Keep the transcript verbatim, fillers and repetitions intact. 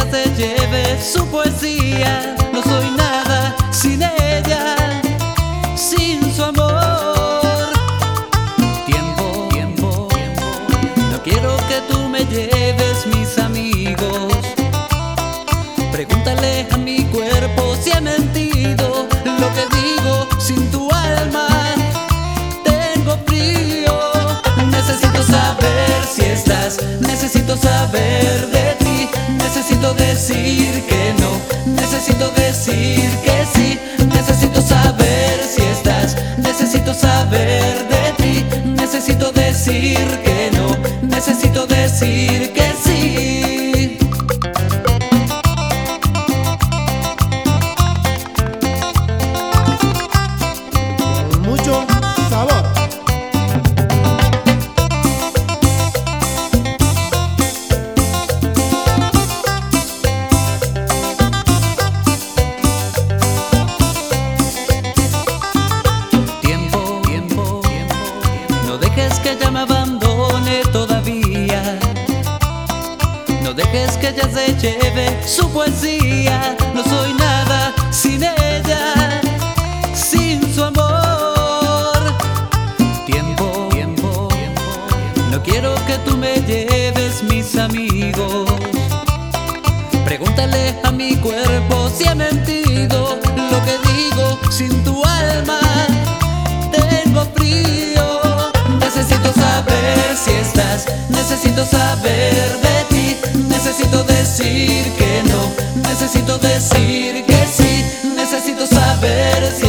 se lleve su poesía. No soy nada sin ella, sin su amor. Tiempo, tiempo, tiempo. No quiero que tú me lleves mis amigos. Pregúntale a mi cuerpo si he mentido. Lo que digo, sin tu alma tengo frío. Necesito saber si estás, necesito saber de ti. Necesito decir que no, necesito decir que sí. Necesito saber si estás, necesito saber de ti. Necesito decir que no, necesito decir que sí. Mucho sabor. Tiempo, tiempo, tiempo, no dejes que ella me abandone todavía. No dejes que ella se lleve su poesía. No soy nada sin ella, sin su amor. Tiempo, tiempo, tiempo. No quiero que tú me lleves mis amigos. Pregúntale a mi cuerpo si he mentido. Lo que digo, sin tu alma tengo frío. Necesito saber si estás, necesito saber de ti. Necesito decir que no, necesito decir que sí. Necesito saber si